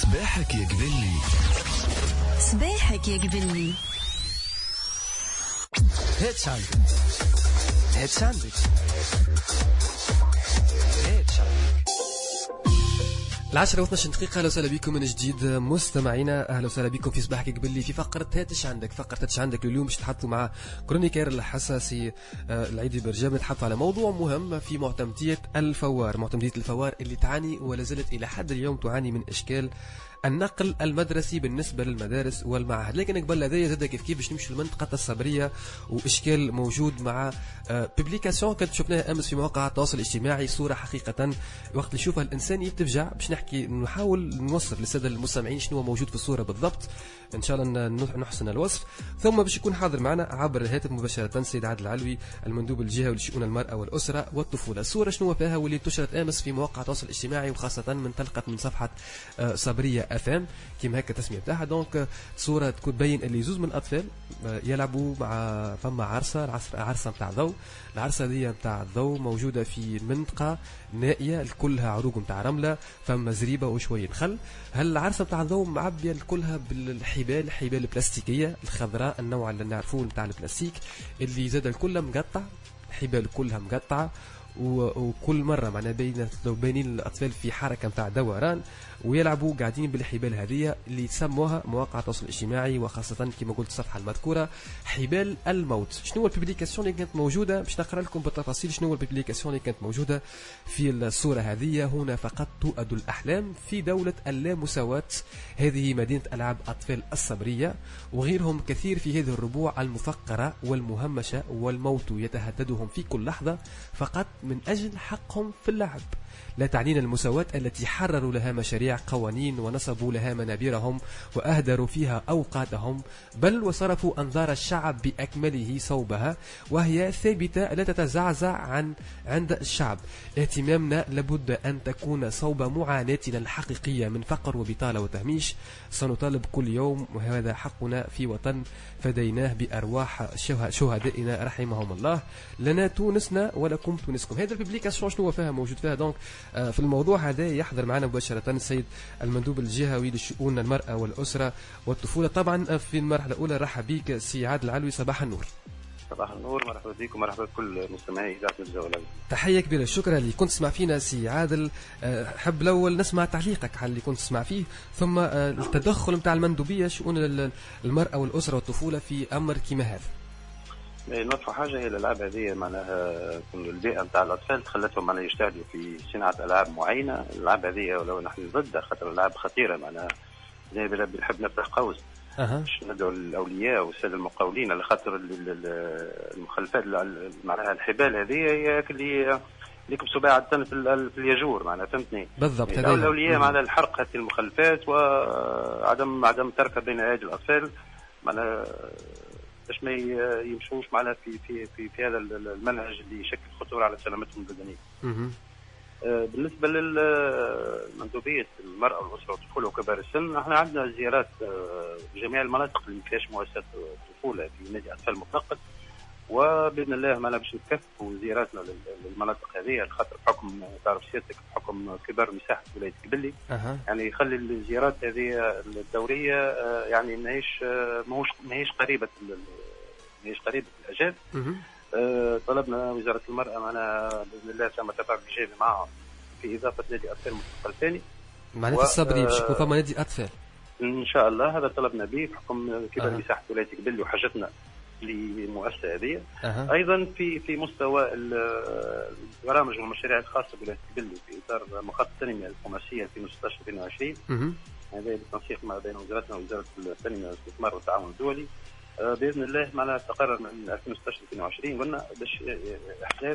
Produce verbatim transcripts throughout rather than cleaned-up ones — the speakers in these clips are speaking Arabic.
صباحك يا قبلي، صباحك يا قبلي. هيتش عندك هيتش عندك هيتش عندك العشرة واثناش دقيقة. أهلا وسهلا بكم من جديد مستمعينا، أهلا وسهلا بكم في صباحك قبلي في فقرة هاتش عندك. فقرة هاتش عندك اليوم باش نتحدثوا مع كرونيكير الحساسي العيدي برجام، نتحدثوا على موضوع مهم في معتمدية الفوار. معتمدية الفوار اللي تعاني ولا زالت إلى حد اليوم تعاني من إشكال النقل المدرسي بالنسبة للمدارس والمعاهد. لكن قبل هذايا زاد كيف كيف باش نمشي للمنطقة الصبرية وإشكال موجود مع ببليكاسيون كنت شفناها أمس في مواقع التواصل الاجتماعي، صورة حقيقة وقت اللي يشوفها الإنسان يتفجع. باش نحكي نحاول نوصف للسادة المستمعين شنو هو موجود في الصورة بالضبط، إن شاء الله نحسن الوصف. ثم باش يكون حاضر معنا عبر الهاتف مباشرة سيد عادل العلوي المندوب الجهوي لشؤون المرأة والأسرة والطفولة. الصورة شنو فيها واللي انتشرت أمس في مواقع التواصل الاجتماعي وخاصة من تلقت من صفحة صبرية أفام كيما هكا التسمية بتاعها. دونك صورة تكون تبين اللي زوز من الأطفال يلعبوا مع فما عرسة عرسة نتاع ضوء. العرسة دي نتاع الضوء موجودة في منطقة نائية كلها عروق نتاع رملة، فما زريبة وشوية نخل. هالعرسة نتاع الضوء معبية كلها بالحبال، حبال بلاستيكية الخضراء النوع اللي نعرفوه نتاع البلاستيك اللي زاد الكل مقطع، حبال كلها مقطعة. وكل مرة معنا بين لو بينين الأطفال في حركة نتاع دوران ويلعبوا قاعدين بالحبال هذه اللي يسموها مواقع التواصل الاجتماعي وخاصة كما قلت الصفحة المذكورة حبال الموت. شنو هو الببليكاسيون اللي كانت موجودة؟ باش نقرأ لكم بالتفاصيل شنو هو الببليكاسيون اللي كانت موجودة في الصورة هذه. هنا فقط تؤد الأحلام في دولة اللامساواة، هذه مدينة ألعاب أطفال الصبرية وغيرهم كثير في هذه الربوع المفقرة والمهمشة، والموت يتهددهم في كل لحظة فقط من أجل حقهم في اللعب. لا تعنينا المساواة التي حرروا لها مشاريع قوانين ونصبوا لها منابرهم وأهدروا فيها أوقاتهم، بل وصرفوا أنظار الشعب بأكمله صوبها، وهي ثابتة لا تتزعزع عن عند الشعب. اهتمامنا لابد أن تكون صوب معاناتنا الحقيقية من فقر وبطالة وتهميش. سنطالب كل يوم وهذا حقنا في وطن فديناه بأرواح شهدائنا رحمهم الله. لنا تونسنا ولكم تونسكم. هذا الببليكاسيون شنو فيها موجود فيها؟ دونك في الموضوع هذا يحضر معنا مباشرة السيد المندوب الجهوي لشؤون المرأة والأسرة والطفولة. طبعا في المرحلة الأولى رحب بك سي عادل العلوي، صباح النور. صباح النور، مرحبا بكم ومرحبا بكل مستمعي إذاعة الجولة. تحية كبيرة، شكرا اللي كنت تسمع فينا سي عادل. حب الأول نسمع تعليقك على اللي كنت تسمع فيه، ثم التدخل نتاع المندوبية شؤون المرأة والأسرة والطفولة في أمر كما هذا. نوضحوا حاجة، هي الألعاب هذه معناها البيئة نتاع الأطفال خلتهم معناها يجتهدوا في صناعة ألعاب معينة. الألعاب هذه ولو نحن ضدها خاطر الألعاب خطيرة، معناها زي بنحب نفتح قوس باش ندعو الأولياء والسادة المقاولين على خاطر المخلفات معناها الحبال هذه هي اللي اللي كبسوا بها عادة في الياجور، معناها فهمتني بالضبط. هذا الأولياء معناها الحرق هذه المخلفات وعدم عدم تركها بين أيدي الأطفال، معناها باش ما يمشوش معنا في في في في هذا المنهج اللي يشكل خطوره على سلامتهم البدنيه. آه بالنسبه للمندوبيه المراه والاسره والطفوله وكبار السن، احنا عندنا زيارات آه جميع المناطق اللي فيهاش مؤسسات الطفوله في نادي اطفال متنقل، وباذن الله معنا باش نكثفوا زياراتنا للمناطق هذه خاطر بحكم تعرف سيادتك بحكم كبر مساحه ولايه قبلي. أه. يعني يخلي الزيارات هذه الدوريه آه يعني ماهيش آه ماهوش ماهيش قريبه ماهيش قريبه الاجال. آه طلبنا وزاره المراه معنا باذن الله تم تفاعل ايجابي معها في اضافه نادي اطفال مستقبل ثاني معناتها الصبري باش يكون فما نادي اطفال ان شاء الله. هذا طلبنا به بحكم كبر أه. مساحه ولايه قبلي وحاجتنا للمؤسسه هذه. أه. ايضا في في مستوى البرامج والمشاريع الخاصه بولايه قبلي في اطار مخطط التنميه الخماسيه ألفين وستة عشر ألفين وعشرين، هذا بالتنسيق ما بين وزارتنا ووزاره التنميه والاستثمار والتعاون الدولي. آه باذن الله معنا تقرر من ألفين وستة عشر ألفين وعشرين قلنا باش احداث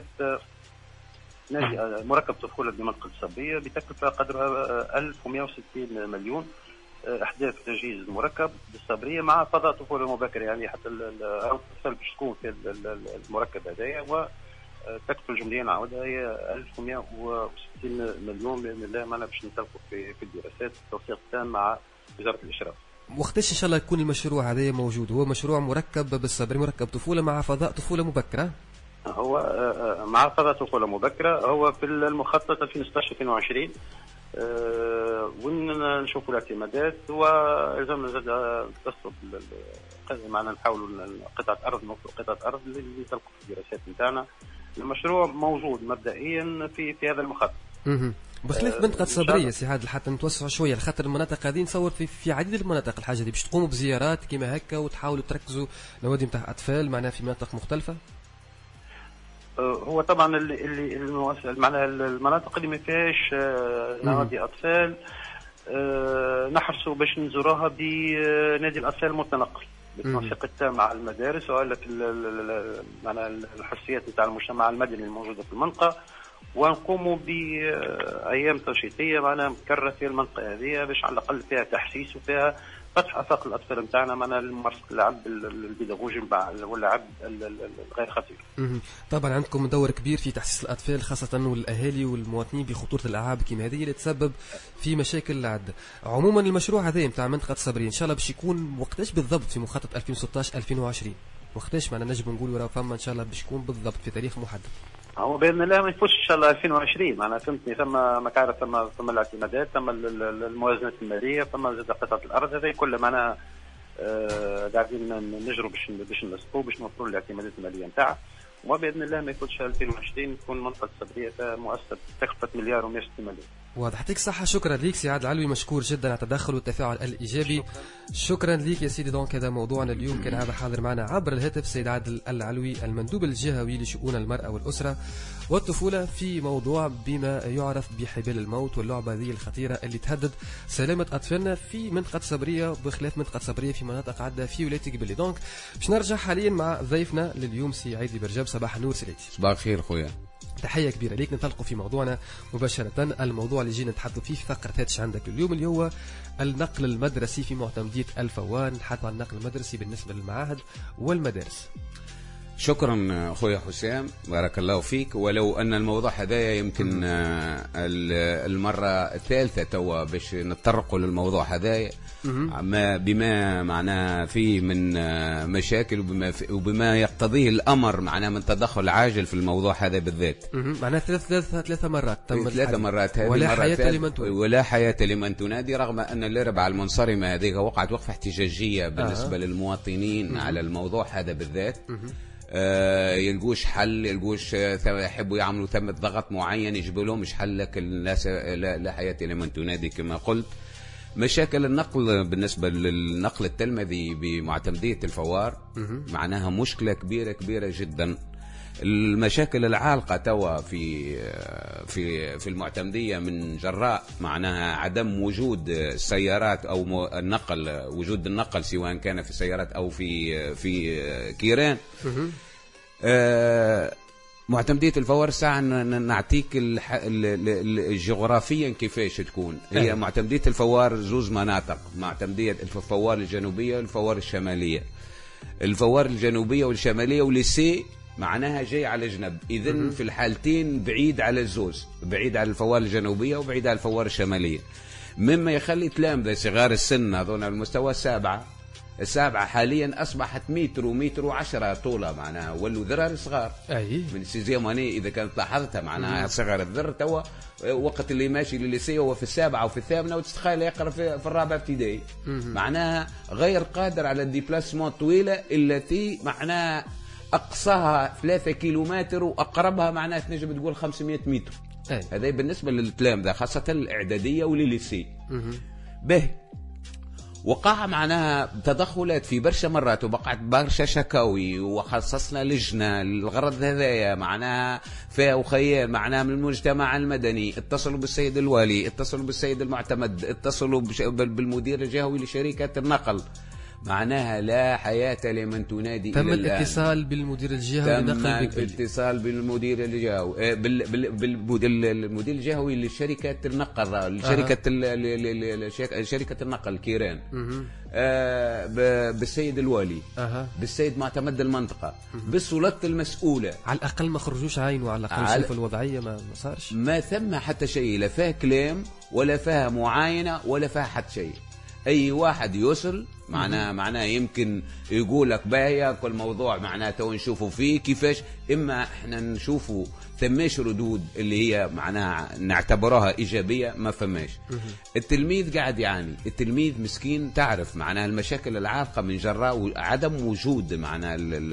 نادي أه. مركب طفوله بمنطقه الصبيه بتكلفه قدرها ألف ومئة وستين مليون. احداث تجهيز المركب بالصبريه مع فضاء طفوله مبكره، يعني حتى الاطفال باش تكون في المركب هذايا، وتكلفه الجمليه نعاودها هي ألف ومئة وستين مليون باذن الله. معنا باش ننطلقوا في في الدراسات التوثيق التام مع وزاره الاشراف. وقتاش ان شاء الله يكون المشروع هذا موجود؟ هو مشروع مركب بالصبري، مركب طفوله مع فضاء طفوله مبكره. هو مع فضاء طفوله مبكره، هو في المخطط ألفين وستة عشر ألفين وعشرين. أه وان نشوفوا الاعتمادات، وإذا زاد تصب معنا نحاولوا قطعة أرض نوصل قطعة أرض اللي تلقوا في الدراسات نتاعنا. المشروع موجود مبدئيا في في هذا المخطط. بخلاف منطقة صبرية سي عادل حتى نتوسع شوية لخاطر المناطق هذه نصور في في عديد المناطق الحاجة دي باش تقوموا بزيارات كيما هكا وتحاولوا تركزوا نوادي نتاع أطفال معناها في مناطق مختلفة. هو طبعا اللي اللي معناها المناطق اللي ما فيهاش نوادي أطفال نحرصوا باش نزوروها بنادي الأطفال المتنقل بالتنسيق التام مع المدارس وعلى معناها الحساسيات نتاع المجتمع المدني الموجودة في المنطقة، ونقوموا بأيام تنشيطية معنا مكررة في المنطقة هذه باش على الأقل فيها تحسيس وفيها فتح آفاق الأطفال نتاعنا معنا لممارسة اللعب البيداغوجي واللعب الغير خطير. طبعا عندكم دور كبير في تحسيس الأطفال خاصة والأهالي والمواطنين بخطورة الألعاب كيما هذه اللي تسبب في مشاكل عدة. عموما المشروع هذا نتاع منطقة صبري إن شاء الله باش يكون وقتاش بالضبط في مخطط ألفين وستطاش ألفين وعشرين؟ وقتاش معنا نجم نقولوا راه فما إن شاء الله باش يكون بالضبط في تاريخ محدد؟ هو باذن الله ما يفوتش ان شاء الله ألفين وعشرين. معناها فهمتني ثم ما كان ثم ثم الاعتمادات ثم الموازنات الماليه ثم زاد قطعه الارض هذه كلها معناها قاعدين نجروا باش باش نسقوا باش نوفروا الاعتمادات الماليه نتاعها، وباذن الله ما يفوتش ألفين وعشرين تكون منطقه صبريه مؤسسه تكلفه مليار و160 مليون. واضح. يعطيك الصحة. شكرا ليك سي عادل العلوي، مشكور جدا على التدخل والتفاعل الإيجابي. شكرا ليك يا سيدي. دونك هذا موضوعنا اليوم، كان هذا حاضر معنا عبر الهاتف سيد عادل العلوي المندوب الجهوي لشؤون المرأة والأسرة والطفولة في موضوع بما يعرف بحبال الموت واللعبة هذه الخطيرة اللي تهدد سلامة أطفالنا في منطقة صبرية بخلاف منطقة صبرية في مناطق عدة في ولاية قبلي. دونك باش نرجع حاليا مع ضيفنا لليوم سي عيدي برجاب. صباح النور سيدي. صباح الخير خويا. تحية كبيرة ليك. ننطلقوا في موضوعنا مباشرة. الموضوع اللي جينا نتحدثوا فيه في فقرة هاتش عندك اليوم اللي هو النقل المدرسي في معتمدية الفوار. نتحدث عن النقل المدرسي بالنسبة للمعاهد والمدارس. شكرا خويا حسام، بارك الله فيك. ولو أن الموضوع هذايا يمكن المرة الثالثة توا باش نتطرقوا للموضوع هذايا بما معناه فيه من مشاكل وبما, وبما يقتضيه الأمر معناه من تدخل عاجل في الموضوع هذا بالذات. معناه ثلاث ثلاث ثلاثة مرات تم ثلاثة مرات هذه ولا حياة لمن تنادي ولا حياة لمن تنادي، رغم أن الأربعة المنصرمة هذه وقعت وقفة احتجاجية بالنسبة آه. للمواطنين مم. على الموضوع هذا بالذات. آه يلقوش حل، يلقوش يحبوا يعملوا ثمة ضغط معين يجيبوا لهم مش حل، لكن لا, لا حياة لمن تنادي كما قلت. مشاكل النقل بالنسبة للنقل التلمذي بمعتمدية الفوار معناها مشكلة كبيرة كبيرة جدا. المشاكل العالقة توا في في في المعتمدية من جراء معناها عدم وجود السيارات او النقل، وجود النقل سواء كان في السيارات او في في كيران. آه معتمدية الفوار ساعة نعطيك جغرافيا كيفاش تكون هي معتمدية الفوار. زوز مناطق، معتمدية الفوار الجنوبية والفوار الشمالية. الفوار الجنوبية والشمالية وليسي معناها جاي على جنب، إذن في الحالتين بعيد على الزوز، بعيد على الفوار الجنوبية وبعيد على الفوار الشمالية، مما يخلي تلامذة صغار السن هذون المستوى السابعة السابعة حاليا أصبحت متر ومتر وعشرة طولة، معناها ولوا ذرار صغار. أي من السيزيام هني إذا كانت لاحظتها معناها صغر الذر توا وقت اللي ماشي للليسي هو في السابعة وفي الثامنة وتتخيل يقرأ في, في الرابعة ابتدائي، معناها غير قادر على الديبلاسمون طويلة التي معناها أقصاها ثلاثة كيلومتر وأقربها معناها تنجم تقول خمسمائة متر. هذا بالنسبة للتلامذة خاصة الإعدادية وللليسي. به وقع معناها تدخلات في برشا مرات وبقعت برشا شكاوي وخصصنا لجنة للغرض هذايا معناها فيها وخيال معناها من المجتمع المدني. اتصلوا بالسيد الوالي، اتصلوا بالسيد المعتمد، اتصلوا بالمدير الجهوي لشركة النقل، معناها لا حياة لمن تنادي. تم الاتصال بالمدير الجهوي تم الاتصال بالمدير الجهوي بالمدير الجهوي لشركة النقل لشركة أه. شركة النقل كيران، آه بالسيد الوالي، أه. بالسيد معتمد المنطقة، بالسلطة المسؤولة. على الأقل ما خرجوش عينه، على الأقل شوفوا الوضعية ما صارش، ما ثم حتى شيء، لا فيها كلام ولا فيها معاينة ولا فيها حتى شيء. اي واحد يوصل معناها معناها يمكن يقول لك باهيه كل موضوع معناها تو نشوفوا فيه كيفاش، اما احنا نشوفوا ثماش ردود اللي هي معناها نعتبرها ايجابيه ما فماش. التلميذ قاعد يعاني، التلميذ مسكين تعرف معناها المشاكل العالقه من جراء عدم وجود معناها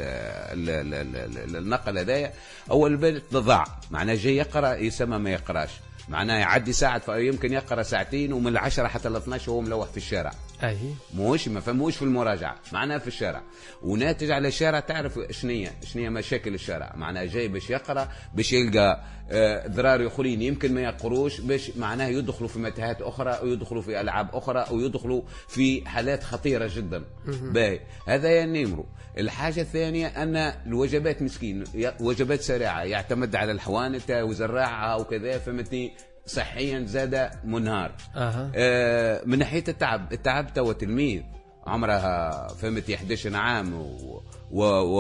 النقل هذايا. اول بيت ضاع معناها جاي يقرا يسمى ما يقراش، معناها يعدي ساعة يمكن يقرأ ساعتين ومن العشرة حتى الاثناش وهو ملوح في الشارع. أي موش ما فهموش في المراجعة معناها في الشارع، وناتج على الشارع تعرف شنية شنية مشاكل الشارع، معناها جاي باش يقرأ باش يلقى آه ذرار اخرين يمكن ما يقروش باش معناها يدخلوا في متاهات أخرى ويدخلوا في ألعاب أخرى ويدخلوا في حالات خطيرة جدا. باهي هذا ينمروا. الحاجة الثانية أن الوجبات مسكين وجبات سريعة يعتمد على الحوانة وزراعها وكذا فهمتني، صحيا زاد منهار. أه. آه من ناحية التعب، التعب توا تلميذ عمرها فهمتي إحدى عشر عام و و و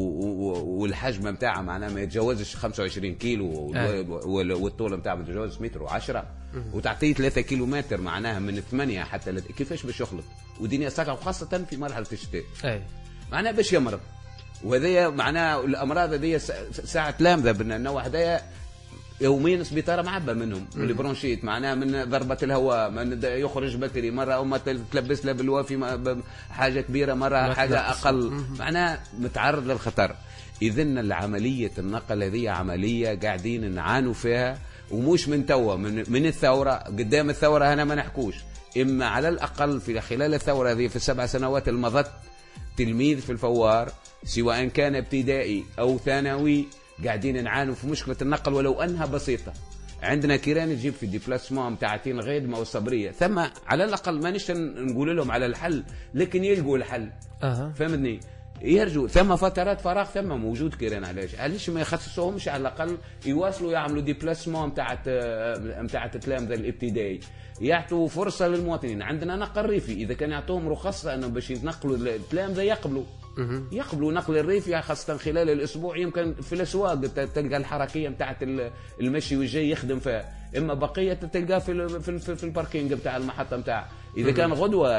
و والحجم متاعها معناها ما يتجاوزش خمسة وعشرين كيلو. أه. والطول متاعها ما يتجاوزش متر وعشرة وتعطيه ثلاثة كيلو متر معناها من ثمانية حتى لت... كيفاش باش يخلط ودنيا ساقع وخاصة في مرحلة الشتاء. أي. معناها باش يمرض، وهذيا معناها الامراض هذيا ساعه لامذه بالنوع هذايا يوميا سبيطاره معبى منهم من البرونشيت معناها من ضربه الهواء من يخرج بكري مره او ما تلبس له بالوافي حاجه كبيره مره حاجه اقل معناها متعرض للخطر. اذا العمليه النقل هذه عمليه قاعدين نعانوا فيها ومش من توا من, من الثوره قدام الثوره هنا ما نحكوش، اما على الاقل في خلال الثوره هذه في السبع سنوات المضت تلميذ في الفوار سواء كان ابتدائي أو ثانوي قاعدين نعانوا في مشكلة النقل ولو أنها بسيطة. عندنا كيران تجيب في ديبلاسمون متاعتين الغيدمة والصبرية ثم على الأقل ما نش نقول لهم على الحل لكن يلقوا الحل. أه. فهمتني؟ يرجوا ثم فترات فراغ ثم موجود كيران. علاش علاش ما يخصصوهمش على الأقل يواصلوا يعملوا ديبلاسمون متاعت متاعت التلامذة الابتدائي، يعطوا فرصة للمواطنين. عندنا نقل ريفي إذا كان يعطوهم رخصة أنه باش يتنقلوا التلامذة يقبلوا يقبلوا نقل الريف خاصة خلال الأسبوع يمكن في الأسواق تلقى الحركية متاعت المشي والجاي يخدم فيها، إما بقية تلقاه في في في الباركينج بتاع المحطة متاع. إذا كان غدوة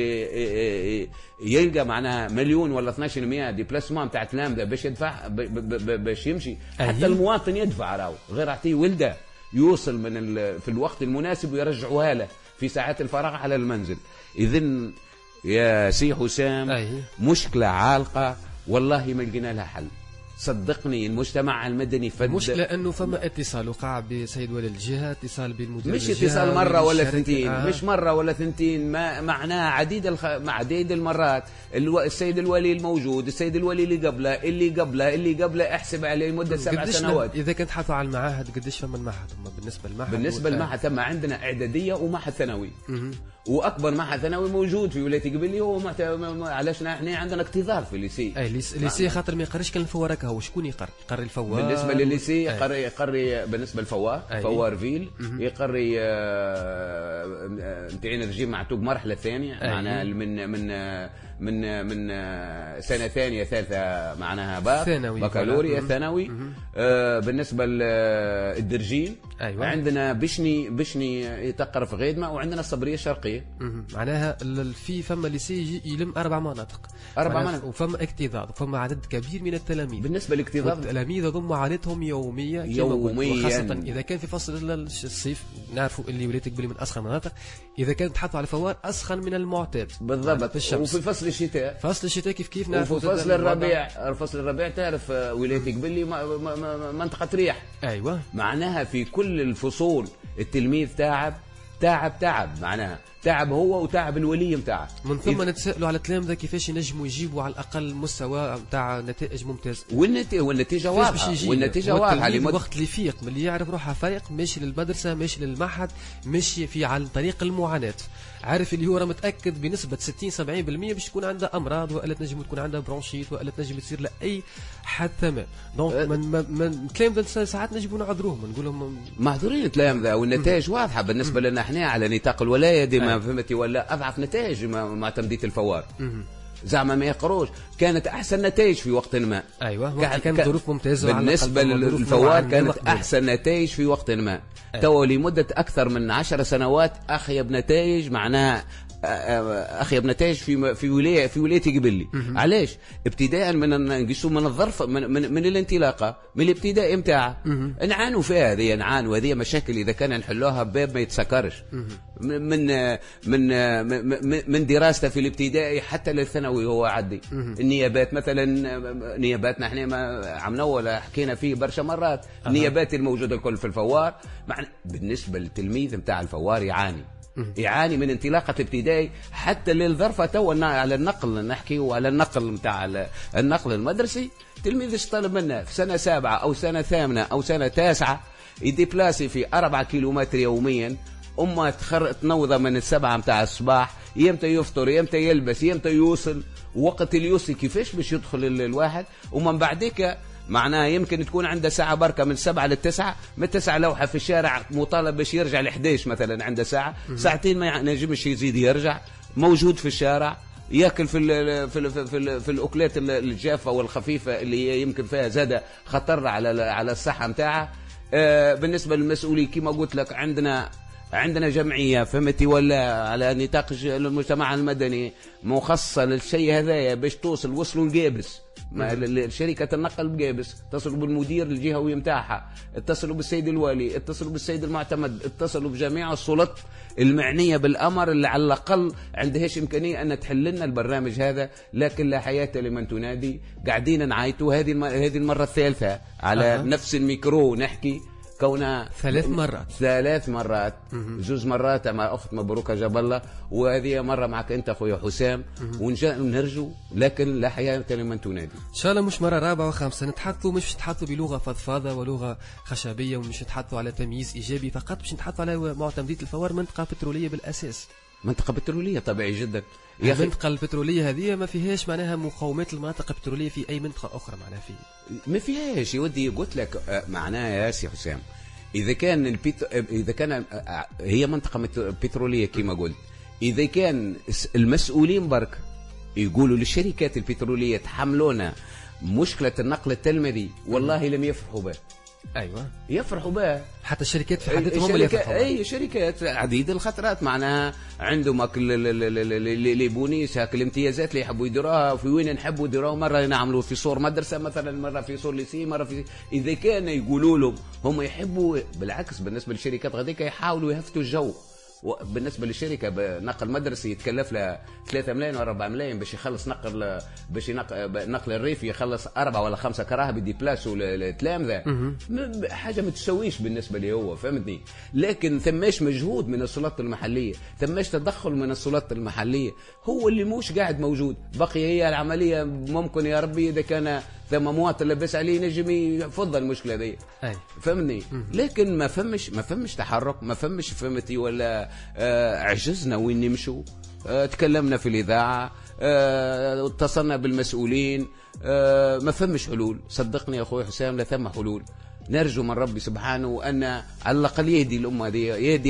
يلقى معناها مليون ولا اثناش بالمئة ديبلاسمون بتاع تلامذة باش يدفع باش يمشي حتى المواطن يدفع راهو غير أعطيه ولده يوصل من في الوقت المناسب ويرجعوها له في ساعات الفراغ على المنزل. إذن يا سي حسام أيه. مشكلة عالقة والله ما لقينا لها حل. صدقني المجتمع المدني فد مش لانه فما اتصال وقع بسيد ولي الجهه، اتصال بين مدير مش اتصال مره ولا ثنتين آه. مش مره ولا ثنتين ما معناه عديد الخ... عديد المرات. الو... السيد الولي الموجود، السيد الولي اللي قبله اللي قبله اللي قبله احسب عليه مده سبع سنوات. اذا كنت حاطوا على المعاهد قديش فما المعهد؟ بالنسبه للمعهد بالنسبه للمعهد ثم عندنا اعداديه ومعهد ثانوي واكبر معهد ثانوي موجود في ولايه قبلي هو محت... علاش احنا عندنا اكتظاظ في الليسي. اي الليسي خاطر ما يقريش كان الفوار هو شكون يقري؟ يقري الفوار. بالنسبه للليسي يقري يقري بالنسبه للفوار فوار فيل يقري نتاعنا الرجيم معتوق مرحله ثانيه معناها من من من من سنه ثانيه ثالثه معناها باك بكالوريا ثانوي. آه بالنسبه للدرجين أيوة. عندنا بشني بشني تقرا في غيدمه وعندنا الصبريه الشرقيه. معناها في فما ليسي يلم اربع مناطق اربع مناطق وفما اكتظاظ وفما عدد كبير من التلاميذ. بالنسبه للاكتظاظ التلاميذ هذم معاناتهم يوميه يوميا خاصه اذا كان في فصل الصيف نعرفوا اللي ولايه قبلي من اسخن المناطق، اذا كانت تحطوا على فوار اسخن من المعتاد بالضبط. وفي فصل الشتاء فصل الشتاء كيف كيف نعرفوا. وفي فصل الربيع فصل الربيع تعرف ولايه قبلي منطقه ريح. ايوه معناها في كل الفصول التلميذ تعب تعب تعب معناها تعب هو وتعب الولي متاعه. من ثم إذ... نتسائلوا على التلامذة كيفاش ينجموا يجيبوا على الاقل مستوى نتاع نتائج ممتازه. والنتيجه والنتيجه واضحه والنتيجه واضحه لمد... وقت اللي يفيق من اللي يعرف روحه فايق ماشي للمدرسه ماشي للمعهد ماشي في على طريق المعاناه، عارف اللي هو راه متاكد بنسبه ستين سبعين بالمئة باش تكون عنده امراض والا تنجم تكون عنده برونشيت والا تنجم تصير لاي حد ثمن. دونك أه من من التلامذة ساعات نجموا نعذروهم نقول لهم معذورين التلامذة والنتائج واضحه بالنسبه لنا احنا على نطاق الولايه ديما فهمتي ولا اضعف نتائج مع تمديد الفوار. زعما ما يقروش كانت احسن نتائج في وقت ما. ايوه وقت كانت ظروف ممتازه بالنسبه للفوار كانت احسن نتائج في وقت ما. أيوة. تو لمده اكثر من عشر سنوات اخيب نتائج معناها اخي ابن تاج في في ولايه في ولايتي قبلي. علاش؟ ابتداء من نقيسوا من الظرف من, من, من الانطلاقه من الابتداء نتاعها نعانوا فيها. هذه نعانوا هذه مشاكل اذا كان نحلوها باب ما يتسكرش من من من من دراسته في الابتدائي حتى للثانوي. هو عدي النيابات مثلا، نياباتنا احنا ما عملنا ولا حكينا فيه برشا مرات. النيابات الموجوده الكل في الفوار بالنسبه للتلميذ نتاع الفوار يعاني يعاني من انطلاقة ابتدائي حتى للظرفة. تو على النقل نحكي وعلى النقل نتاع النقل المدرسي. تلميذ طالب منه في سنة سابعة أو سنة ثامنة أو سنة تاسعة يديبلاسي في أربعة كيلومتر يوميا. أمه تنوضة من السبعة متاع الصباح، يمتى يفطر يمتى يلبس يمتى يوصل، وقت اللي يوصل كيفاش باش يدخل الواحد. ومن بعدك معناها يمكن تكون عنده ساعة بركة من سبعة للتسعة، من تسعة لوحة في الشارع مطالب باش يرجع لحداش مثلا، عنده ساعة ساعتين ما ينجمش يزيد يرجع، موجود في الشارع ياكل في ال في ال في, ال في الاكلات الجافة والخفيفة اللي هي يمكن فيها زادة خطر على على الصحة نتاعها. آه بالنسبة للمسؤولين كما قلت لك عندنا عندنا جمعية فهمتي ولا على نطاق المجتمع المدني مخصصة للشيء هذايا باش توصل وصلوا القابس شركة النقل بقابس، اتصلوا بالمدير الجهوي متاعها، اتصلوا بالسيد الوالي، اتصلوا بالسيد المعتمد، اتصلوا بجميع السلطات المعنية بالأمر اللي على الأقل عندهاش إمكانية أن تحل لنا البرنامج هذا. لكن لا حياة لمن تنادي. قاعدين نعيطوا هذه هذه المرة الثالثة على أه. نفس الميكرو نحكي كونها ثلاث مرات ثلاث مرات جوز مرات مع أخت مبروكة جاب الله، وهذه مرة معك أنت أخويا حسام، ونرجو لكن لا حياة لمن تنادي. إن شاء الله مش مرة رابعة وخامسة نتحدثوا، مش نتحدثوا بلغة فضفاضة ولغة خشبية، ومش نتحدثوا على تمييز إيجابي فقط، مش نتحدثوا على معتمدية الفوار منطقة بترولية بالأساس. منطقة بترولية طبيعي جدا. يا أخي المنطقة البترولية هذه ما فيهاش معناها مقاومات المناطق البترولية في أي منطقة أخرى معناها فيه ما فيهاش يا ودي. قلت لك معناها يا سي حسام إذا كان البيت... إذا كان هي منطقة بترولية كما قلت، إذا كان المسؤولين برك يقولوا للشركات البترولية تحملونا مشكلة النقل التلمذي والله لم يفرحوا به. ايوه يفرحوا به حتى الشركات في حدتهم هم اللي يفرحوا. اي شركات عديد الخطرات معناها عندهم اللي بونيس هاك الامتيازات اللي يحبوا يديروها في وين نحبوا يديروها. مره نعملوا في صور مدرسه مثلا، مره في صور ليسي، مره في اذا كان يقولوا لهم هم يحبوا. بالعكس بالنسبه للشركات غاديك يحاولوا يهفتوا الجو. وبالنسبه للشركه بنقل مدرسي يتكلف له ثلاثة ملايين ولا أربعة ملايين باش يخلص نقل باش ينقل نقل الريف يخلص أربعة ولا خمسة كراهه بديبلاسو التلامذه، حاجه ما تسويش بالنسبه لي هو فهمتني. لكن ثماش مجهود من السلطات المحليه، ثماش تدخل من السلطات المحليه، هو اللي موش قاعد موجود. بقي هي العمليه ممكن يا ربي اذا كان ثم مواطن لبس عليه نجم يفضل المشكله دي فهمني. لكن ما فمش ما فمش تحرك، ما فمش فهمتي ولا آه عجزنا وين نمشوا. آه تكلمنا في الاذاعه، آه اتصلنا بالمسؤولين، آه ما فمش حلول. صدقني يا اخوي حسام لا ثم حلول. نرجو من ربي سبحانه ان على الاقل يهدي الامه دي، يهدي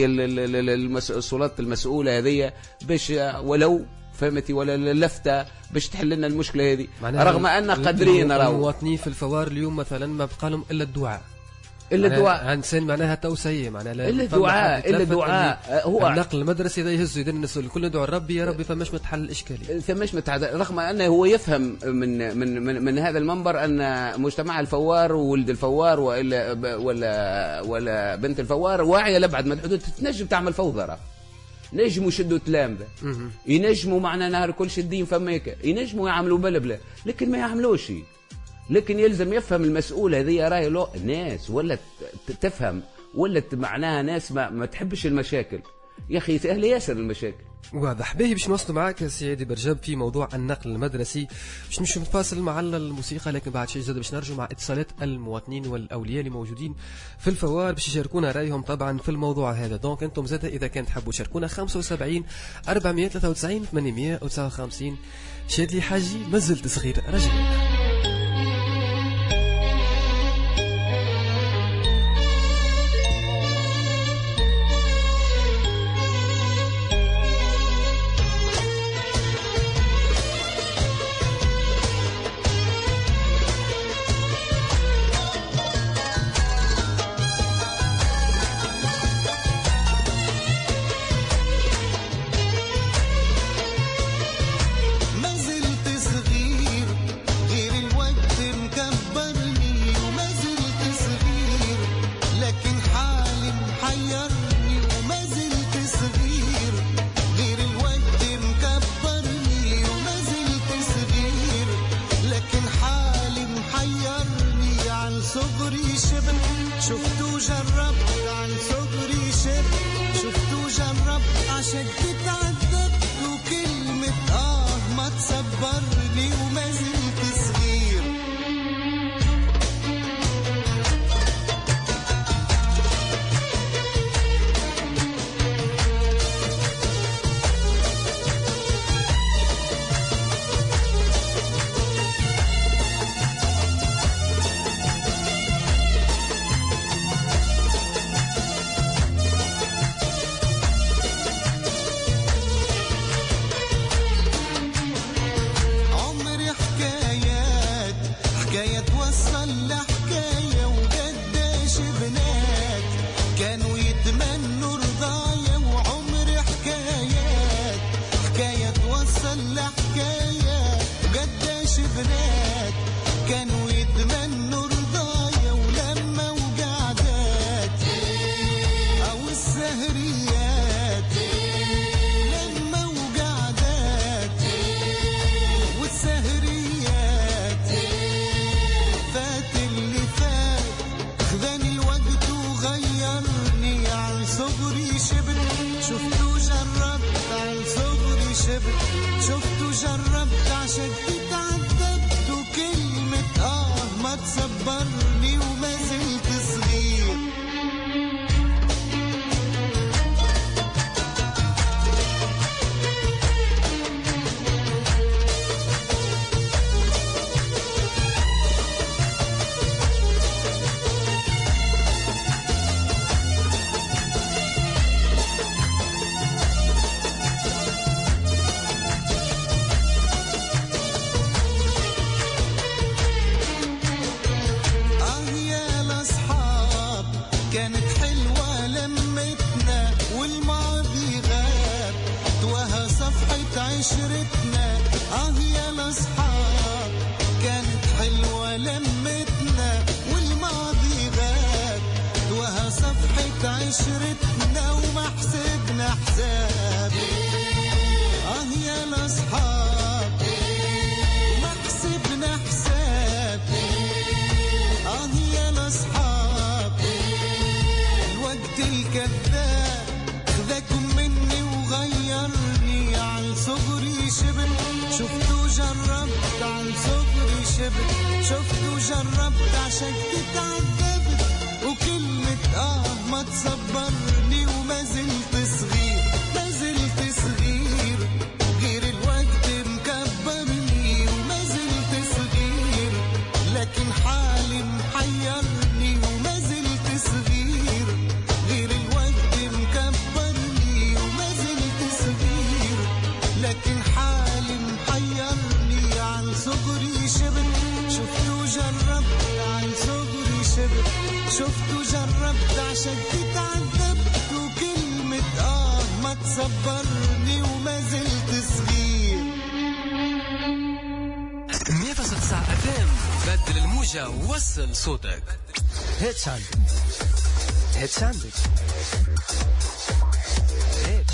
السلطات المسؤوله هذه باش ولو فهمتي ولا لفتة باش تحل لنا المشكلة هذه، رغم أن قادرين راهو. المواطنين في الفوار اليوم مثلا ما بقى لهم إلا الدعاء، إلا الدعاء. إنسان معناها توسية معناها إلا الدعاء، إلا الدعاء. هو النقل المدرسي إذا يهزوا يدين الناس الكل ندعو ربي يا ربي فماش متحل الإشكالية. فماش متحل، رغم أنه هو يفهم من من من, من هذا المنبر أن مجتمع الفوار وولد الفوار ولا ولا ولا بنت الفوار واعية لأبعد ما الحدود تنجم تعمل فوضى. نجموا يشدوا تلامذة، ينجموا معنا نهار كل شدين فماك، ينجموا يعملوا بلبلة، لكن ما يعملوش. لكن يلزم يفهم المسؤول هذه راهي له ناس ولا تفهم ولا معناها ناس ما, ما تحبش المشاكل. يا أخي سهل ياسر المشاكل. واضح. باهي باش نوصلوا معاك سيدي برجاب في موضوع النقل المدرسي، باش نمشوا نتفاصل مع الموسيقى، لكن بعد شيء زاد باش نرجعوا مع اتصالات المواطنين والاولياء اللي موجودين في الفوار باش يشاركونا رايهم طبعا في الموضوع هذا. دونك انتم زاد اذا كان تحبوا تشاركونا خمسة وسبعين أربعمية وثلاثة وتسعين ثمانمية وتسعة وخمسين. شادلي حاجي مازلت صغير رجل. عشان تتعذبت وكلمة آه ما تصبرني وما زلت صغير. وصل صوتك. هيتش عندك هيتش عندك هيتش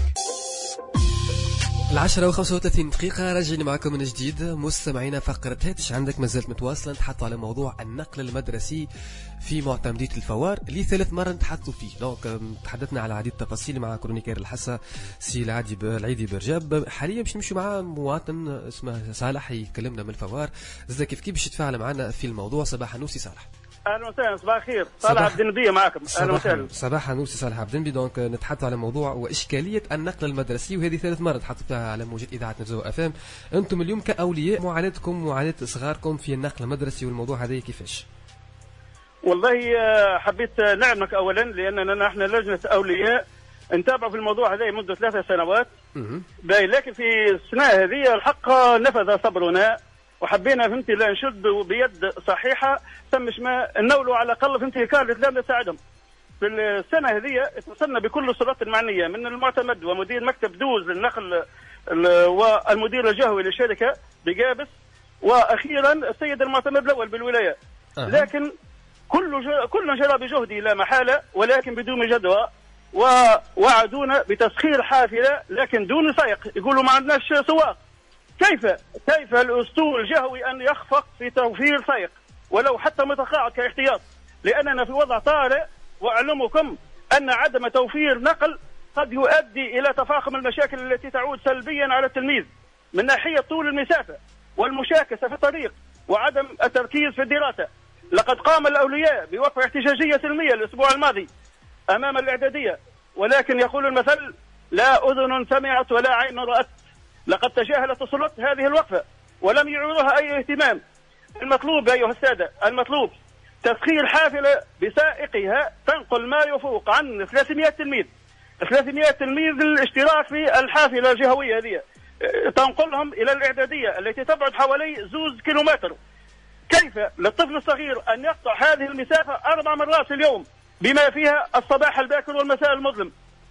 العشرة وخمسة وثلاثين دقيقة راجعين معكم من جديد مستمعينا. فقرة هاتش عندك مازالت متواصلة، نتحدثوا على موضوع النقل المدرسي في معتمدية الفوار لثالث مرة نتحدثوا فيه. دونك تحدثنا على عديد التفاصيل مع كرونيكير الحسا سي العادي العيدي برجاب. حاليا باش نمشي مع مواطن اسمه صالح يكلمنا من الفوار زاد كيف كيف باش يتفاعل معنا في الموضوع. صباح نوسي صالح. اهلا وسهلا، صباح الخير. صالح عبد النبي معكم. اهلا وسهلا. صباح النور سي صالح عبد النبي. دونك نتحدث على موضوع واشكاليه النقل المدرسي، وهذه ثالث مره نتحدث فيها على موجة اذاعه نزوه افام. انتم اليوم كاولياء معاناتكم معاناه صغاركم في النقل المدرسي والموضوع هذا كيفاش؟ والله حبيت نعلمك اولا لاننا نحن لجنه اولياء نتابع في الموضوع هذا منذ ثلاث سنوات. باي لكن في السنه هذه الحق نفذ صبرنا وحبينا فهمتي لا نشد بيد صحيحه ثمش ما نولوا على الاقل فهمتي كان الاسلام نساعدهم. في السنه هذه اتصلنا بكل السلطات المعنيه من المعتمد ومدير مكتب دوز للنقل والمدير الجهوي للشركه بقابس واخيرا السيد المعتمد الاول بالولايه. أه. لكن كل كل جرى بجهدي لا محاله ولكن بدون جدوى، ووعدونا بتسخير حافله لكن دون سائق. يقولوا ما عندناش سواق. كيف كيف الاسطول الجهوي ان يخفق في توفير سائق ولو حتى متقاعد كاحتياط؟ لاننا في وضع طارئ، واعلمكم ان عدم توفير نقل قد يؤدي إلى تفاقم المشاكل التي تعود سلبيا على التلميذ من ناحية طول المسافة والمشاكسة في الطريق وعدم التركيز في الدراسة. لقد قام الأولياء بوقفة احتجاجية سلمية الأسبوع الماضي أمام الإعدادية، ولكن يقول المثل: لا أذن سمعت ولا عين رأت. لقد تجاهلت السلطات هذه الوقفة ولم يعيروها أي اهتمام. المطلوب أيها السادة، المطلوب تسخير حافلة بسائقها تنقل ما يفوق عن ثلاثمائة تلميذ ثلاثمائة تلميذ الاشتراك في الحافلة الجهوية هذه، تنقلهم إلى الإعدادية التي تبعد حوالي زوز كيلومتر. كيف للطفل الصغير أن يقطع هذه المسافة أربع مرات في اليوم بما فيها الصباح الباكر والمساء المظلم؟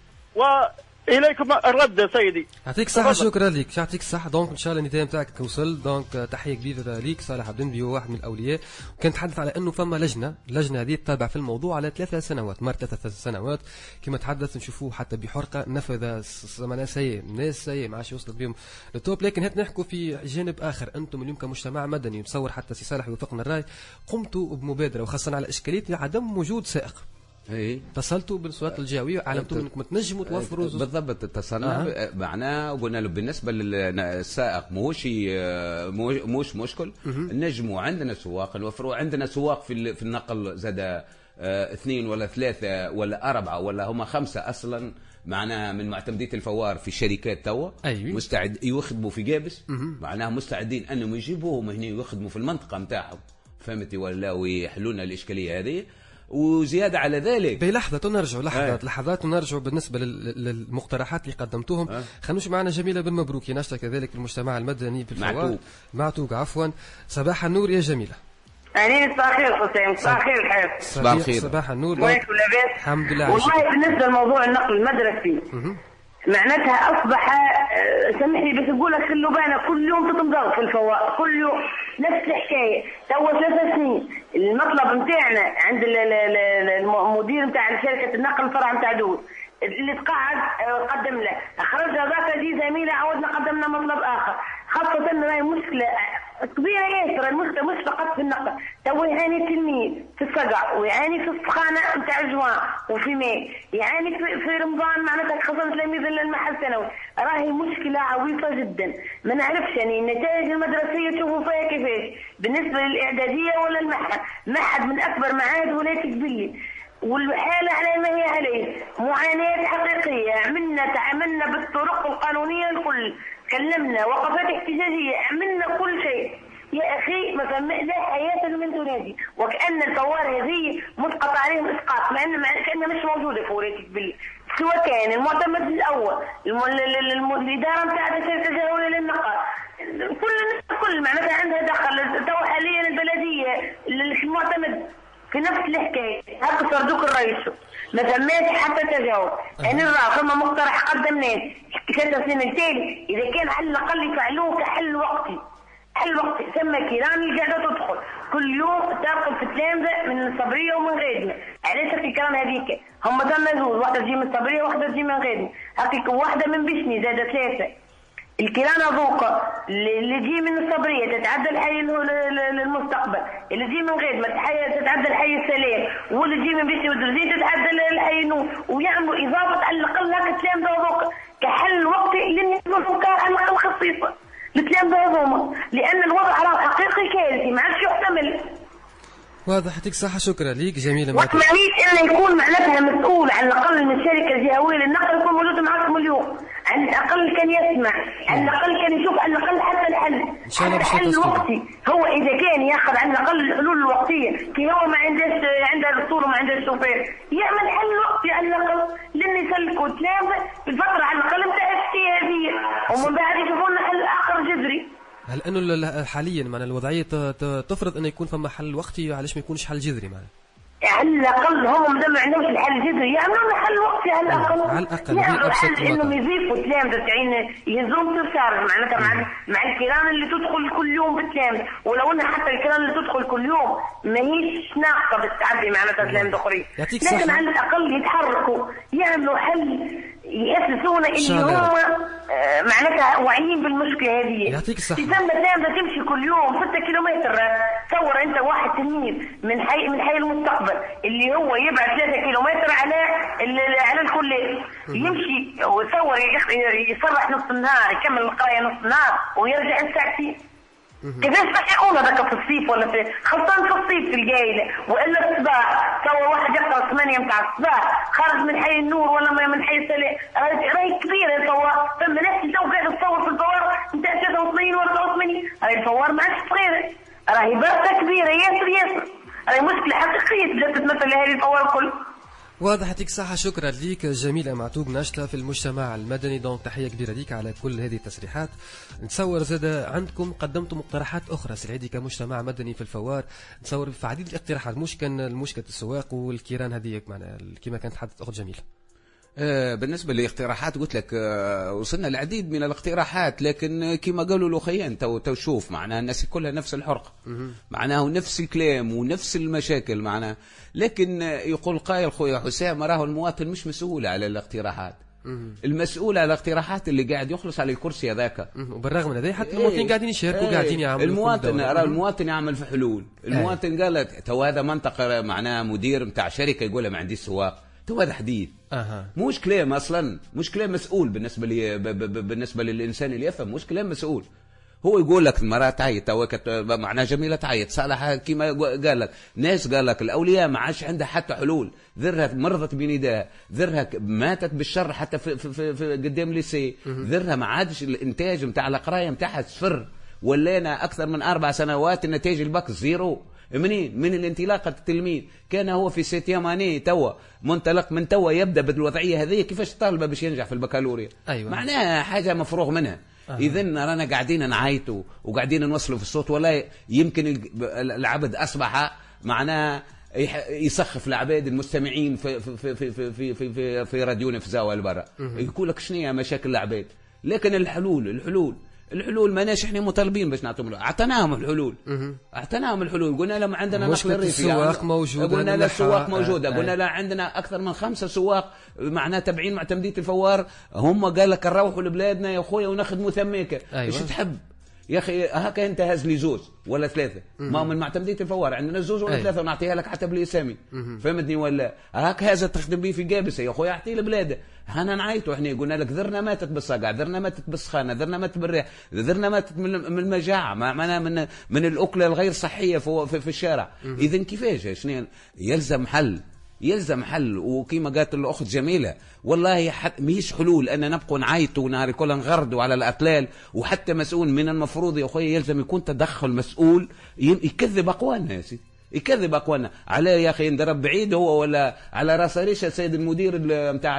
وإليكم الرد سيدي. يعطيك الصحة، شكرا لك، يعطيك الصحة. دونك إن شاء الله النداء نتاعك توصل. دونك تحية كبيرة ليك صالح عبد النبي، هو واحد من الأولياء، وكان تحدث على أنه فما لجنة، اللجنة هذه تتابع في الموضوع على ثلاثة سنوات، مر ثلاثة سنوات كما تحدث، نشوفوه حتى بحرقة نفذ زمانها سيء، ناس سيء ما عادش وصلت بهم للتوب. لكن هات نحكوا في جانب آخر، أنتم اليوم كمجتمع مدني، نتصور حتى سي صالح يوافقنا الرأي، قمتوا بمبادرة وخاصة على إشكالية عدم وجود سائق. اي اتصلتوا بالسلطات الجهويه علمتوا انكم تنجموا توفروا بالضبط. اتصلنا آه. معناه وقلنا له بالنسبه للسائق موش موش مشكل، نجموا عندنا سواق نوفروا، عندنا سواق في في النقل زاد اه اثنين ولا ثلاثه ولا اربعه ولا هم خمسه اصلا معناها من معتمديه الفوار في الشركات توا. أيوة. مستعد يخدموا في جابس، معناها مستعدين انهم يجيبوهم هنا يخدموا في المنطقه نتاعهم، فهمتي ولا، ويحلوا لنا الاشكاليه هذه. وزيادة على ذلك بلحظة نرجع لحظات آه. لحظات ونرجع بالنسبة للمقترحات اللي قدمتوهم. آه. خلوش معنا جميلة بن مبروك ناشطة كذلك في المجتمع المدني بالفوار. معتوق عفوا. صباح النور يا جميلة. أهلين، صباح الخير حسين. صباح الخير الحياة. صباح الخير. صباح النور. الحمد لله. والله بالنسبة لموضوع النقل المدرسي معناتها أصبح سامحني بس نقول لك خلوا بالنا كل يوم تتمضغ في الفوائد، كل يوم نفس الحكاية. توا ثلاث سنين المطلب نتاعنا عند المدير نتاع شركة النقل الفرع نتاع دول اللي تقاعد قدم له، خرج هذاك جي زميله عاودنا قدمنا مطلب آخر. خاصة أن هاي مشكلة كبيرة ياسر، المشكلة مش فقط في النقل، تو يعاني التلميذ في الصقع ويعاني في السخانة نتاع الجوان وفي ماء، يعاني في, في رمضان معناتها خاصة تلاميذ المحل الثانوي. راهي مشكلة عويصة جدا، ما نعرفش يعني النتائج المدرسية تشوفوا فيها كيفاش بالنسبة للإعدادية ولا المعهد. معهد من أكبر معاهد ولاية قبلي، والحالة على ما هي عليه، معاناة حقيقية. عملنا تعاملنا بالطرق القانونية الكل، كلمنا وقفات احتجاجية، عملنا كل شيء. يا أخي ما فما لا حياة من تنادي، وكأن الفوار هذه مسقط عليهم إسقاط، مع أن كأنها مش موجودة في ولاية قبلي. سواء كان المعتمد الأول الإدارة نتاع الشركة الجهوية للنقل، كل كل معناتها عندها دخل. تو حاليا البلدية المعتمد في نفس الحكاية، هكا صردوق الرئيس ما ثماش حتى تجاوب. يعني الرا فما مقترح قدمناه ثلاث سنين التالي إذا كان على الأقل يفعلوه كحل وقتي، حل وقتي ثم كيراني قاعدة تدخل كل يوم تاخذ في تلامذة من الصبرية ومن غيرنا. علاش الكيران هذيك هم ثم زوج، واحدة تجي من الصبرية واحدة تجي من غيرنا، هذيك واحدة من بشني زادة ثلاثة. الكيران هذوك اللي تجي من الصبرية تتعدى الحي للمستقبل، اللي تجي من غير ما تتعدى الحي السلام، واللي تجي من بيتي والدرزين تتعدى الحي نور، ويعملوا إضافة على الأقل هكا التلامذة هذوك كحل وقتي لأن يكونوا على الأقل خصيصة التلامذة هذوما، لأن الوضع راه حقيقي كارثي ما عادش يحتمل. واضح، يعطيك الصحة، شكرا ليك جميلة. وتمنيت انه يكون معناتها مسؤول على الاقل من الشركة الجهوية للنقل يكون موجود معكم اليوم، على الاقل كان يسمع، على الاقل كان يشوف، على الاقل حتى الحل ان شاء الله الحل الوقتي. هو اذا كان ياخذ على الاقل الحلول الوقتية كي هو ما عندهش عنده الرسول وما عندهش شوفير، يعمل حل وقتي على الاقل لان يسلكوا تلامذة في الفترة على الاقل نتاع الاجتهادية، ومن بعد يشوفوا لنا حل اخر جذري. هل انه حاليا معنا الوضعيه تفرض انه يكون فما حل وقتي، علاش ما يكونش حل جذري معنا؟ على الاقل هم ما عندهمش الحل الجذري، يعملوا لنا حل وقتي على الاقل. على الاقل يعملوا حل انهم يضيفوا تلامذة تاعين يهزوهم ترشارج معناتها مع مع الكيران اللي تدخل كل يوم بالتلامذة، ولو ان حتى الكيران اللي تدخل كل يوم ماهيش ناقصه بالتعدي معناتها تلامذة اخرين، لكن على الاقل يتحركوا يعملوا حل يحسسونا اللي هم معناتها واعيين بالمشكله هذه. يعطيك الصحه. ثم تامة تمشي كل يوم ستة كيلومتر. تصور انت واحد تلميذ من حي من حي المستقبل اللي هو يبعد ثلاثة كيلومتر على على الكليه يمشي ويصور يصرح نص النهار يكمل القرايه نص النهار ويرجع الساعتين. كيفاش راح يقول هذاك في الصيف ولا في خاصة في الصيف في الجايلة والا الصباح؟ توا واحد يقرا ثمانية نتاع الصباح خارج من حي النور ولا من حي السلام راهي كبيرة. توا ثم ناس تو قاعد تصور في الفوار نتاع ثلاثة وثمانين ولا أربعة وثمانين. راهي الفوار ما عادش صغيرة راهي برشا كبيرة ياسر ياسر. راهي مشكلة حقيقية تبدا تتمثل هذه الفوار كل. واضح. يعطيك الصحة. شكرا ليك جميلة معتوق ناشطة في المجتمع المدني. دونك تحية كبيرة ليك على كل هذه التصريحات. نتصور زاد عندكم قدمتم مقترحات أخرى سعيدي كمجتمع مدني في الفوار. نتصور في عديد الاقتراحات مش كان المشكلة السواق والكيران هذه معنا كما كانت تحدث أخت جميلة. آه بالنسبة لاقتراحات قلت لك آه وصلنا العديد من الاقتراحات لكن كما قالوا الأخيان تو تو شوف معناها الناس كلها نفس الحرقة معناها نفس الكلام ونفس المشاكل معناها. لكن يقول قائل خويا حسام راه المواطن مش مسؤول على الاقتراحات. المسؤول على الاقتراحات اللي قاعد يخلص على الكرسي هذاك. وبالرغم من هذا حتى المواطنين قاعدين يشاركوا قاعدين يعملوا. المواطن راه المواطن يعمل في حلول. المواطن قال تو هذا منطقة معناها مدير نتاع شركة يقول ما عنديش سواق. تو هذا حديث. أه. مش كلام اصلا مش كلام مسؤول بالنسبه لي بالنسبه للانسان اللي يفهم مش كلام مسؤول. هو يقول لك المراه تعيط تو معناها جميله تعيط صالح كيما قال لك ناس قال لك الاولياء ما عادش عندها حتى حلول. ذرها مرضت بنداء ذرها ماتت بالشر حتى في, في, في, في قدام ليسي ذرها ما عادش الانتاج نتاع القرايه نتاعها صفر ولينا اكثر من اربع سنوات النتائج الباك زيرو. منين؟ من الانطلاقة التلميذ كان هو في سيتيام اني توا منطلق من توا يبدا بالوضعيه هذه كيفاش طالبه باش ينجح في البكالوريا. أيوة. معناها حاجه مفروغ منها. أه. اذا رانا قاعدين نعيطوا وقاعدين نوصلوا في الصوت ولا يمكن العبد اصبح معناها يسخف العباد المستمعين في في في في في في, في, في راديونا في زاويه البرا يقول لك شنو هي مشاكل العباد. لكن الحلول الحلول الحلول ماناش احنا مطالبين باش نعطيهم اعطيناهم الحلول اعطيناهم الحلول قلنا لهم عندنا نقل الريفي السواق موجود قلنا لا السواق موجوده قلنا لا عندنا اكثر من خمسه سواق معناه تابعين معتمديه الفوار هم قال لك نروحوا لبلادنا يا خويا ونخدموا ثميك. أيوة. ايش تحب يا اخي هكا انت هز لي زوز ولا ثلاثه ما من معتمديه الفوار عندنا زوز ولا ثلاثه ونعطيها لك حتى بالاسامي فهمتني ولا هاك هذا تخدم به في قابسه يا خويا اعطيه البلاد. احنا نعيطوا احنا قلنا لك ذرنا ماتت بالصقع ذرنا ماتت بالسخانه ذرنا ماتت بالريح ذرنا ماتت من المجاعه معنا من من الاكله الغير صحيه في, في, في الشارع. اذا كيفاش شنو يلزم حل يلزم حل. وكيما قالت الاخت جميله والله ماهيش حلول ان نبقوا نعيطوا نهار كل نغردوا على الاطلال. وحتى مسؤول من المفروض يا اخويا يلزم يكون تدخل مسؤول يكذب اقوى الناس يكذب اقوانا على يا اخي نضرب بعيد هو ولا على راس ريشه السيد المدير نتاع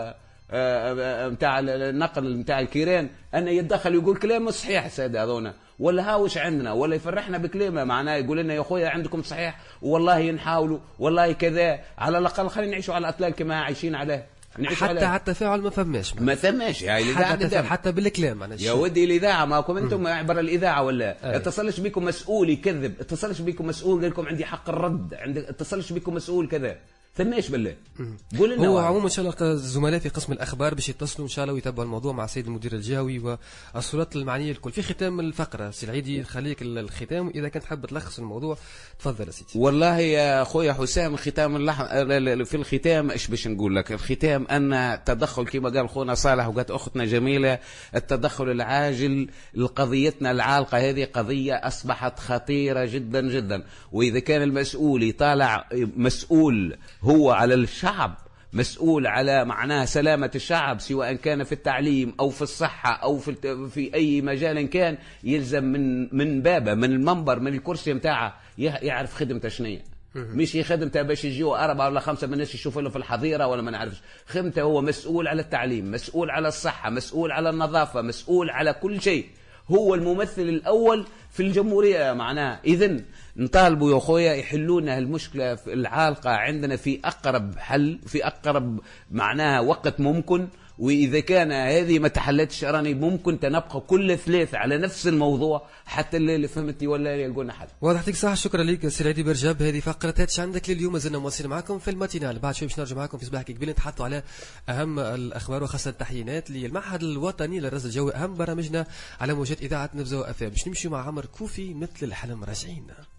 نتاع النقل نتاع الكيران ان يتدخل يقول كلام مش صحيح السيد هذونا ولا هاوش عندنا ولا يفرحنا بكلمه معناه يقول لنا يا خويا عندكم صحيح والله نحاولوا والله كذا على الاقل خلينا نعيشوا على الاطلال كما عايشين عليه. حتى على التفاعل ما فماش ما فماش يعني حتى, حتى بالكلام معلش يا ودي الاذاعه ماكم انتم عبر الاذاعه ولا اتصلش بكم مسؤول يكذب اتصلش بكم مسؤول قال لكم عندي حق الرد عندك اتصلش بكم مسؤول كذا فماش بالله. قول لنا هو عموما ان شاء الله الزملاء في قسم الاخبار باش يتصلوا ان شاء الله ويتابعوا الموضوع مع السيد المدير الجهوي والسلطات المعنيه الكل. في ختام الفقره سي العيدي خليك الختام اذا كنت حاب تلخص الموضوع تفضل يا سيدي. والله يا خويا حسام ختام اللح... في الختام ايش باش نقول لك الختام ان التدخل كما قال خونا صالح وقالت اختنا جميله التدخل العاجل لقضيتنا العالقه هذه قضيه اصبحت خطيره جدا جدا. واذا كان المسؤول يطالع مسؤول هو على الشعب مسؤول على معناه سلامة الشعب سواء كان في التعليم أو في الصحة أو في في أي مجال كان يلزم من من بابه من المنبر من الكرسي متاعه يعرف خدمته شنية مش يخدمته باش يجيوا أربعة ولا خمسة من الناس يشوفوا له في الحظيرة ولا ما نعرفش. خدمته هو مسؤول على التعليم مسؤول على الصحة مسؤول على النظافة مسؤول على كل شيء هو الممثل الأول في الجمهورية معناه. إذن نطالبوا يا أخويا يحلونا المشكلة العالقة عندنا في أقرب حل في أقرب معناها وقت ممكن واذا كان هذه ما تحلتش راني ممكن تنبقى كل ثلاث على نفس الموضوع حتى اللي فهمتني ولا يلقونا حل. واضح يعطيك الصحه. شكرا لك سي عيدي برجاب. هذه فقره هاتش عندك لليوم. مازلنا مواصلين معكم في الماتينال. بعد شوي باش نرجع معكم في صباحك قبل نتحدثوا على اهم الاخبار وخاصه التحيينات للمعهد الوطني للرصد الجوي. اهم برامجنا على موجات اذاعه نبزه اف ام. باش نمشي مع عمر كوفي مثل الحلم راجعين.